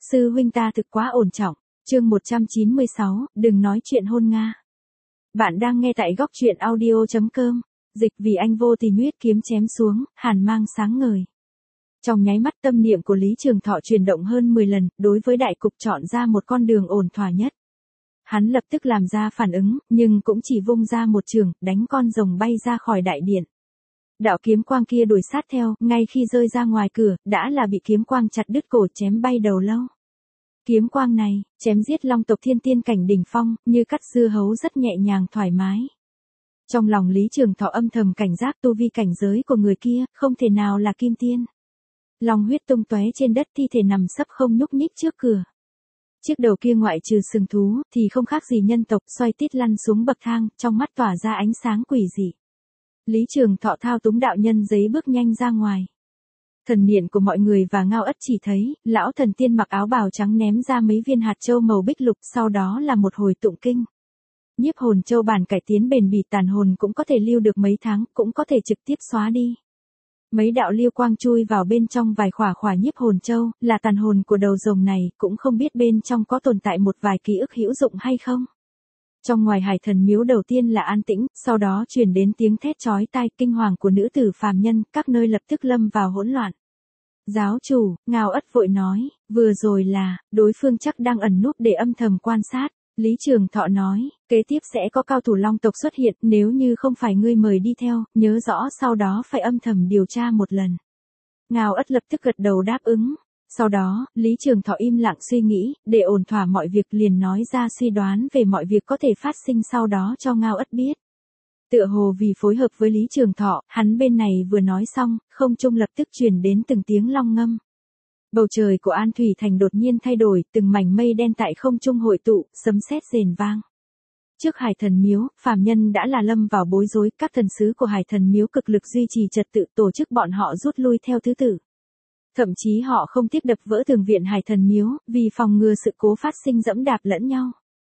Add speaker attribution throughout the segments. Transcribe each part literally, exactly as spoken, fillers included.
Speaker 1: Sư huynh ta thực quá ổn trọng. Chương một trăm chín mươi sáu, đừng nói chuyện hôn Nga. Bạn đang nghe tại góc truyện audio chấm com. Dịch vì anh vô tình huyết kiếm chém xuống, hàn mang sáng ngời. Trong nháy mắt tâm niệm của Lý Trường Thọ chuyển động hơn mười lần, đối với đại cục chọn ra một con đường ổn thỏa nhất. Hắn lập tức làm ra phản ứng, nhưng cũng chỉ vung ra một trường, đánh con rồng bay ra khỏi đại điện. Đạo kiếm quang kia đuổi sát theo, ngay khi rơi ra ngoài cửa, đã là bị kiếm quang chặt đứt cổ chém bay đầu lâu. Kiếm quang này, chém giết long tộc thiên tiên cảnh đỉnh phong, như cắt dưa hấu rất nhẹ nhàng thoải mái. Trong lòng Lý Trường Thọ âm thầm cảnh giác tu vi cảnh giới của người kia, không thể nào là kim tiên. Long huyết tung tóe trên đất, thi thể nằm sấp không nhúc nhích trước cửa. Chiếc đầu kia ngoại trừ sừng thú, thì không khác gì nhân tộc, xoay tít lăn xuống bậc thang, trong mắt tỏa ra ánh sáng quỷ dị. Lý Trường Thọ thao túng đạo nhân giấy bước nhanh ra ngoài. Thần niệm của mọi người và Ngao Ất chỉ thấy, lão thần tiên mặc áo bào trắng ném ra mấy viên hạt châu màu bích lục, sau đó là một hồi tụng kinh. Nhiếp hồn châu bản cải tiến bền bỉ, tàn hồn cũng có thể lưu được mấy tháng, cũng có thể trực tiếp xóa đi. Mấy đạo liêu quang chui vào bên trong vài khỏa khỏa nhiếp hồn châu, là tàn hồn của đầu rồng này, cũng không biết bên trong có tồn tại một vài ký ức hữu dụng hay không. Trong ngoài hải thần miếu đầu tiên là an tĩnh, sau đó truyền đến tiếng thét chói tai kinh hoàng của nữ tử phàm nhân, các nơi lập tức lâm vào hỗn loạn. Giáo chủ, Ngao Ất vội nói, vừa rồi là, đối phương chắc đang ẩn núp để âm thầm quan sát. Lý Trường Thọ nói, kế tiếp sẽ có cao thủ long tộc xuất hiện, nếu như không phải ngươi mời đi theo, nhớ rõ sau đó phải âm thầm điều tra một lần. Ngao Ất lập tức gật đầu đáp ứng. Sau đó, Lý Trường Thọ im lặng suy nghĩ, để ổn thỏa mọi việc liền nói ra suy đoán về mọi việc có thể phát sinh sau đó cho Ngao Ất biết. Tựa hồ vì phối hợp với Lý Trường Thọ, hắn bên này vừa nói xong, không trung lập tức truyền đến từng tiếng long ngâm. Bầu trời của An Thủy Thành đột nhiên thay đổi, từng mảnh mây đen tại không trung hội tụ, sấm sét rền vang. Trước Hải Thần Miếu, phàm nhân đã là lâm vào bối rối, các thần sứ của Hải Thần Miếu cực lực duy trì trật tự, tổ chức bọn họ rút lui theo thứ tự. Thậm chí họ không tiếp đập vỡ tường viện Hải Thần Miếu, vì phòng ngừa sự cố phát sinh dẫm đạp lẫn nhau.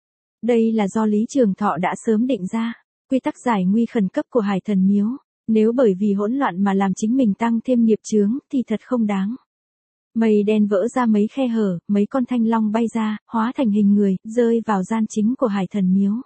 Speaker 1: Đây là do Lý Trường Thọ đã sớm định ra, quy tắc giải nguy khẩn cấp của Hải Thần Miếu, nếu bởi vì hỗn loạn mà làm chính mình tăng thêm nghiệp chướng, thì thật không đáng. Mây đen vỡ ra mấy khe hở, mấy con thanh long bay ra, hóa thành hình người, rơi vào gian chính của Hải Thần Miếu.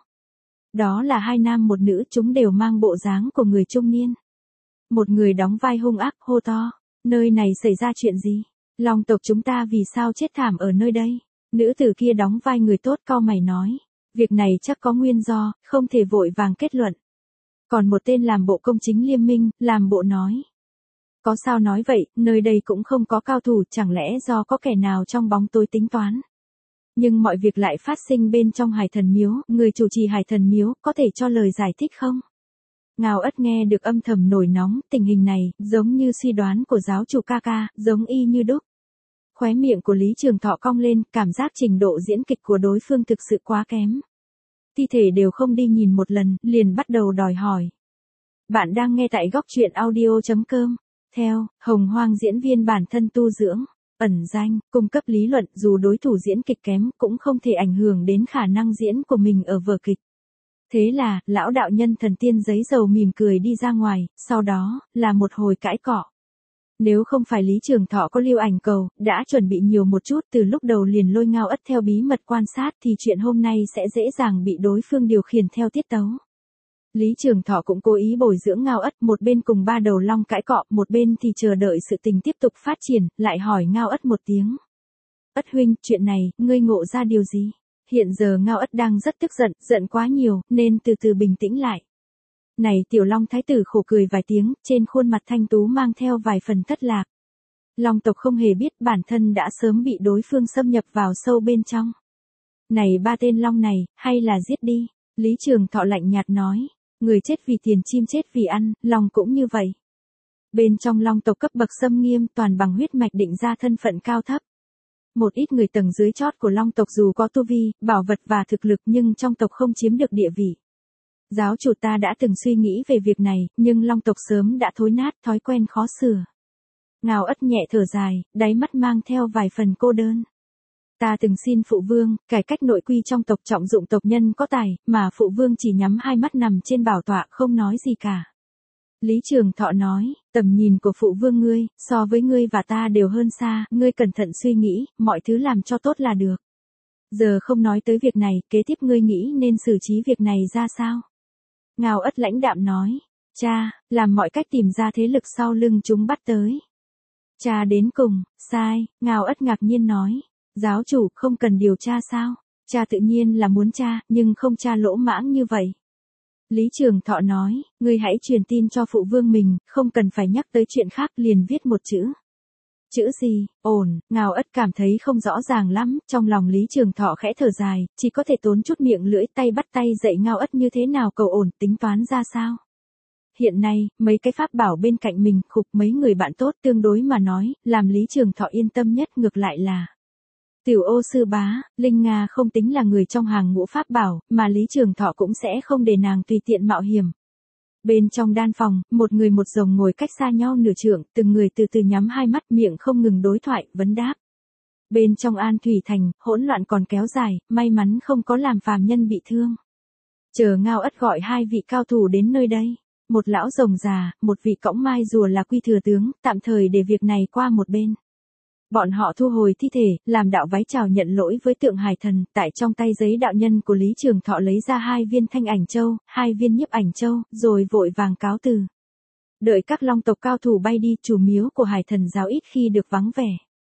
Speaker 1: Đó là hai nam một nữ, chúng đều mang bộ dáng của người trung niên. Một người đóng vai hung ác, hô to, nơi này xảy ra chuyện gì? Long tộc chúng ta vì sao chết thảm ở nơi đây? Nữ tử kia đóng vai người tốt cau mày nói, việc này chắc có nguyên do, không thể vội vàng kết luận. Còn một tên làm bộ công chính liêm minh, làm bộ nói, có sao nói vậy, nơi đây cũng không có cao thủ, chẳng lẽ do có kẻ nào trong bóng tối tính toán. Nhưng mọi việc lại phát sinh bên trong Hải Thần Miếu, người chủ trì Hải Thần Miếu, có thể cho lời giải thích không? Ngao Ất nghe được âm thầm nổi nóng, tình hình này, giống như suy đoán của giáo chủ ca ca, giống y như đúc. Khóe miệng của Lý Trường Thọ cong lên, cảm giác trình độ diễn kịch của đối phương thực sự quá kém. Thi thể đều không đi nhìn một lần, liền bắt đầu đòi hỏi. Bạn đang nghe tại góc truyện audio chấm com. Theo, Hồng Hoang diễn viên bản thân tu dưỡng, ẩn danh, cung cấp lý luận, dù đối thủ diễn kịch kém cũng không thể ảnh hưởng đến khả năng diễn của mình ở vở kịch. Thế là, lão đạo nhân thần tiên giấy dầu mỉm cười đi ra ngoài, sau đó, là một hồi cãi cọ. Nếu không phải Lý Trường Thọ có lưu ảnh cầu, đã chuẩn bị nhiều một chút từ lúc đầu liền lôi Ngao Ất theo bí mật quan sát thì chuyện hôm nay sẽ dễ dàng bị đối phương điều khiển theo tiết tấu. Lý Trường Thọ cũng cố ý bồi dưỡng Ngao Ất, một bên cùng ba đầu long cãi cọ, một bên thì chờ đợi sự tình tiếp tục phát triển, lại hỏi Ngao Ất một tiếng. Ất huynh, chuyện này, ngươi ngộ ra điều gì? Hiện giờ Ngao Ất đang rất tức giận, giận quá nhiều, nên từ từ bình tĩnh lại. Này tiểu long thái tử khổ cười vài tiếng, trên khuôn mặt thanh tú mang theo vài phần thất lạc. Long tộc không hề biết bản thân đã sớm bị đối phương xâm nhập vào sâu bên trong. Này ba tên long này, hay là giết đi? Lý Trường Thọ lạnh nhạt nói. Người chết vì tiền, chim chết vì ăn, long cũng như vậy. Bên trong long tộc cấp bậc xâm nghiêm, toàn bằng huyết mạch định ra thân phận cao thấp. Một ít người tầng dưới chót của long tộc dù có tu vi, bảo vật và thực lực nhưng trong tộc không chiếm được địa vị. Giáo chủ ta đã từng suy nghĩ về việc này, nhưng long tộc sớm đã thối nát, thói quen khó sửa. Ngao Ất nhẹ thở dài, đáy mắt mang theo vài phần cô đơn. Ta từng xin phụ vương, cải cách nội quy trong tộc, trọng dụng tộc nhân có tài, mà phụ vương chỉ nhắm hai mắt nằm trên bảo tọa không nói gì cả. Lý Trường Thọ nói, tầm nhìn của phụ vương ngươi, so với ngươi và ta đều hơn xa, ngươi cẩn thận suy nghĩ, mọi thứ làm cho tốt là được. Giờ không nói tới việc này, kế tiếp ngươi nghĩ nên xử trí việc này ra sao? Ngao Ất lãnh đạm nói, cha, làm mọi cách tìm ra thế lực sau lưng chúng bắt tới. Cha đến cùng, sai, Ngao Ất ngạc nhiên nói, giáo chủ không cần điều tra sao? Cha tự nhiên là muốn tra, nhưng không tra lỗ mãng như vậy. Lý Trường Thọ nói, ngươi hãy truyền tin cho phụ vương mình, không cần phải nhắc tới chuyện khác, liền viết một chữ. Chữ gì? Ổn, Ngao Ất cảm thấy không rõ ràng lắm, trong lòng Lý Trường Thọ khẽ thở dài, chỉ có thể tốn chút miệng lưỡi tay bắt tay dạy Ngao Ất như thế nào cầu ổn, tính toán ra sao. Hiện nay, mấy cái pháp bảo bên cạnh mình, khục mấy người bạn tốt tương đối mà nói, làm Lý Trường Thọ yên tâm nhất ngược lại là Tiểu Ô sư bá, Linh Nga không tính là người trong hàng ngũ pháp bảo, mà Lý Trường Thọ cũng sẽ không để nàng tùy tiện mạo hiểm. Bên trong đan phòng, một người một rồng ngồi cách xa nhau nửa trượng, từng người từ từ nhắm hai mắt, miệng không ngừng đối thoại, vấn đáp. Bên trong An Thủy Thành, hỗn loạn còn kéo dài, may mắn không có làm phàm nhân bị thương. Chờ Ngao Ất gọi hai vị cao thủ đến nơi đây. Một lão rồng già, một vị cõng mai rùa là Quy thừa tướng, tạm thời để việc này qua một bên. Bọn họ thu hồi thi thể, làm đạo vái chào nhận lỗi với tượng Hải Thần, tại trong tay giấy đạo nhân của Lý Trường Thọ lấy ra hai viên Thanh Ảnh Châu, hai viên Nhiếp Ảnh Châu, rồi vội vàng cáo từ. Đợi các long tộc cao thủ bay đi, chủ miếu của Hải Thần giáo ít khi được vắng vẻ.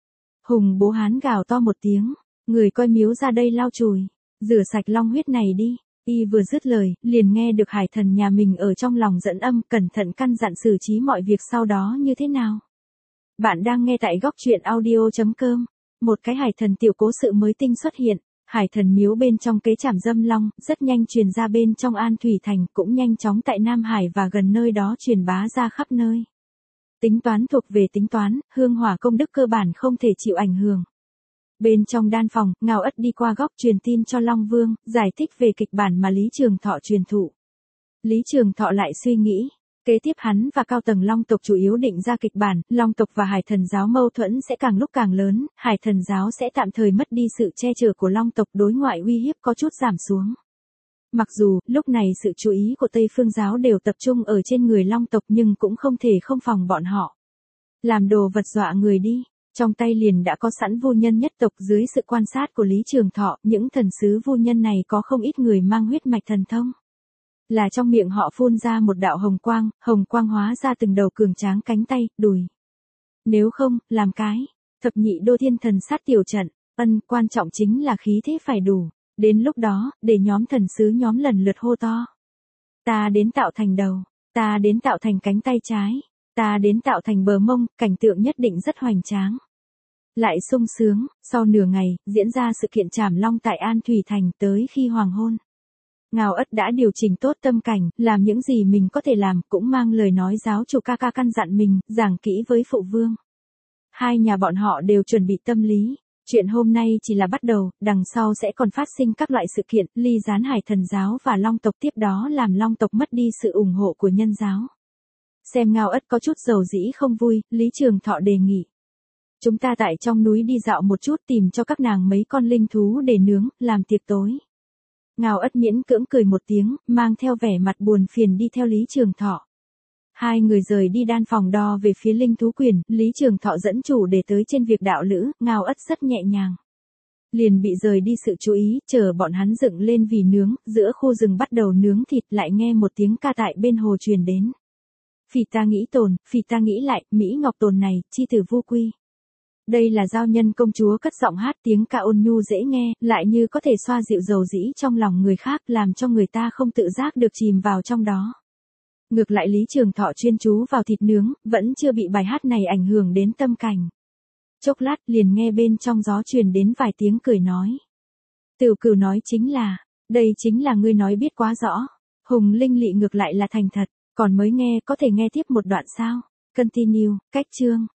Speaker 1: Hùng Bố Hán gào to một tiếng, người coi miếu ra đây lau chùi, rửa sạch long huyết này đi. Y vừa dứt lời, liền nghe được Hải Thần nhà mình ở trong lòng dẫn âm, cẩn thận căn dặn xử trí mọi việc sau đó như thế nào. Bạn đang nghe tại góc truyện audio chấm com. Một cái Hải Thần tiểu cố sự mới tinh xuất hiện. Hải Thần miếu bên trong kế trảm dâm long, rất nhanh truyền ra bên trong An Thủy Thành, cũng nhanh chóng tại Nam Hải và gần nơi đó truyền bá ra khắp nơi. Tính toán thuộc về tính toán, hương hỏa công đức cơ bản không thể chịu ảnh hưởng. Bên trong đan phòng, Ngao Ất đi qua góc truyền tin cho Long Vương, giải thích về kịch bản mà Lý Trường Thọ truyền thụ. Lý Trường Thọ lại suy nghĩ, kế tiếp hắn và cao tầng Long tộc chủ yếu định ra kịch bản, Long tộc và Hải Thần giáo mâu thuẫn sẽ càng lúc càng lớn, Hải Thần giáo sẽ tạm thời mất đi sự che chở của Long tộc, đối ngoại uy hiếp có chút giảm xuống. Mặc dù, lúc này sự chú ý của Tây Phương giáo đều tập trung ở trên người Long tộc nhưng cũng không thể không phòng bọn họ. Làm đồ vật dọa người đi. Trong tay liền đã có sẵn vu nhân nhất tộc, dưới sự quan sát của Lý Trường Thọ, những thần sứ vu nhân này có không ít người mang huyết mạch thần thông. Là trong miệng họ phun ra một đạo hồng quang, hồng quang hóa ra từng đầu cường tráng cánh tay, đùi. Nếu không, làm cái, thập nhị đô thiên thần sát tiểu trận, ân, quan trọng chính là khí thế phải đủ. Đến lúc đó, để nhóm thần sứ nhóm lần lượt hô to. Ta đến tạo thành đầu, ta đến tạo thành cánh tay trái, ta đến tạo thành bờ mông, cảnh tượng nhất định rất hoành tráng. Lại sung sướng, sau nửa ngày, diễn ra sự kiện trảm long tại An Thủy Thành, tới khi hoàng hôn. Ngao Ất đã điều chỉnh tốt tâm cảnh, làm những gì mình có thể làm, cũng mang lời nói giáo chủ ca ca căn dặn mình, giảng kỹ với phụ vương. Hai nhà bọn họ đều chuẩn bị tâm lý. Chuyện hôm nay chỉ là bắt đầu, đằng sau sẽ còn phát sinh các loại sự kiện, ly gián Hải Thần giáo và Long tộc, tiếp đó làm Long tộc mất đi sự ủng hộ của nhân giáo. Xem Ngao Ất có chút dầu dĩ không vui, Lý Trường Thọ đề nghị. Chúng ta tại trong núi đi dạo một chút, tìm cho các nàng mấy con linh thú để nướng, làm tiệc tối. Ngao Ất miễn cưỡng cười một tiếng, mang theo vẻ mặt buồn phiền đi theo Lý Trường Thọ. Hai người rời đi đan phòng đo về phía linh thú quyền, Lý Trường Thọ dẫn chủ để tới trên việc đạo lữ, Ngao Ất rất nhẹ nhàng. Liền bị rời đi sự chú ý, chờ bọn hắn dựng lên vì nướng, giữa khu rừng bắt đầu nướng thịt, lại nghe một tiếng ca tại bên hồ truyền đến. Phì ta nghĩ tồn, phì ta nghĩ lại, Mỹ Ngọc Tồn này, chi tử vô quy. Đây là giao nhân công chúa cất giọng hát, tiếng ca ôn nhu dễ nghe, lại như có thể xoa dịu dầu dĩ trong lòng người khác, làm cho người ta không tự giác được chìm vào trong đó. Ngược lại Lý Trường Thọ chuyên chú vào thịt nướng, vẫn chưa bị bài hát này ảnh hưởng đến tâm cảnh. Chốc lát liền nghe bên trong gió truyền đến vài tiếng cười nói. Tiểu Cửu nói chính là, đây chính là ngươi nói biết quá rõ. Hùng Linh Lị ngược lại là thành thật, còn mới nghe, có thể nghe tiếp một đoạn sao? Continue, cách chương.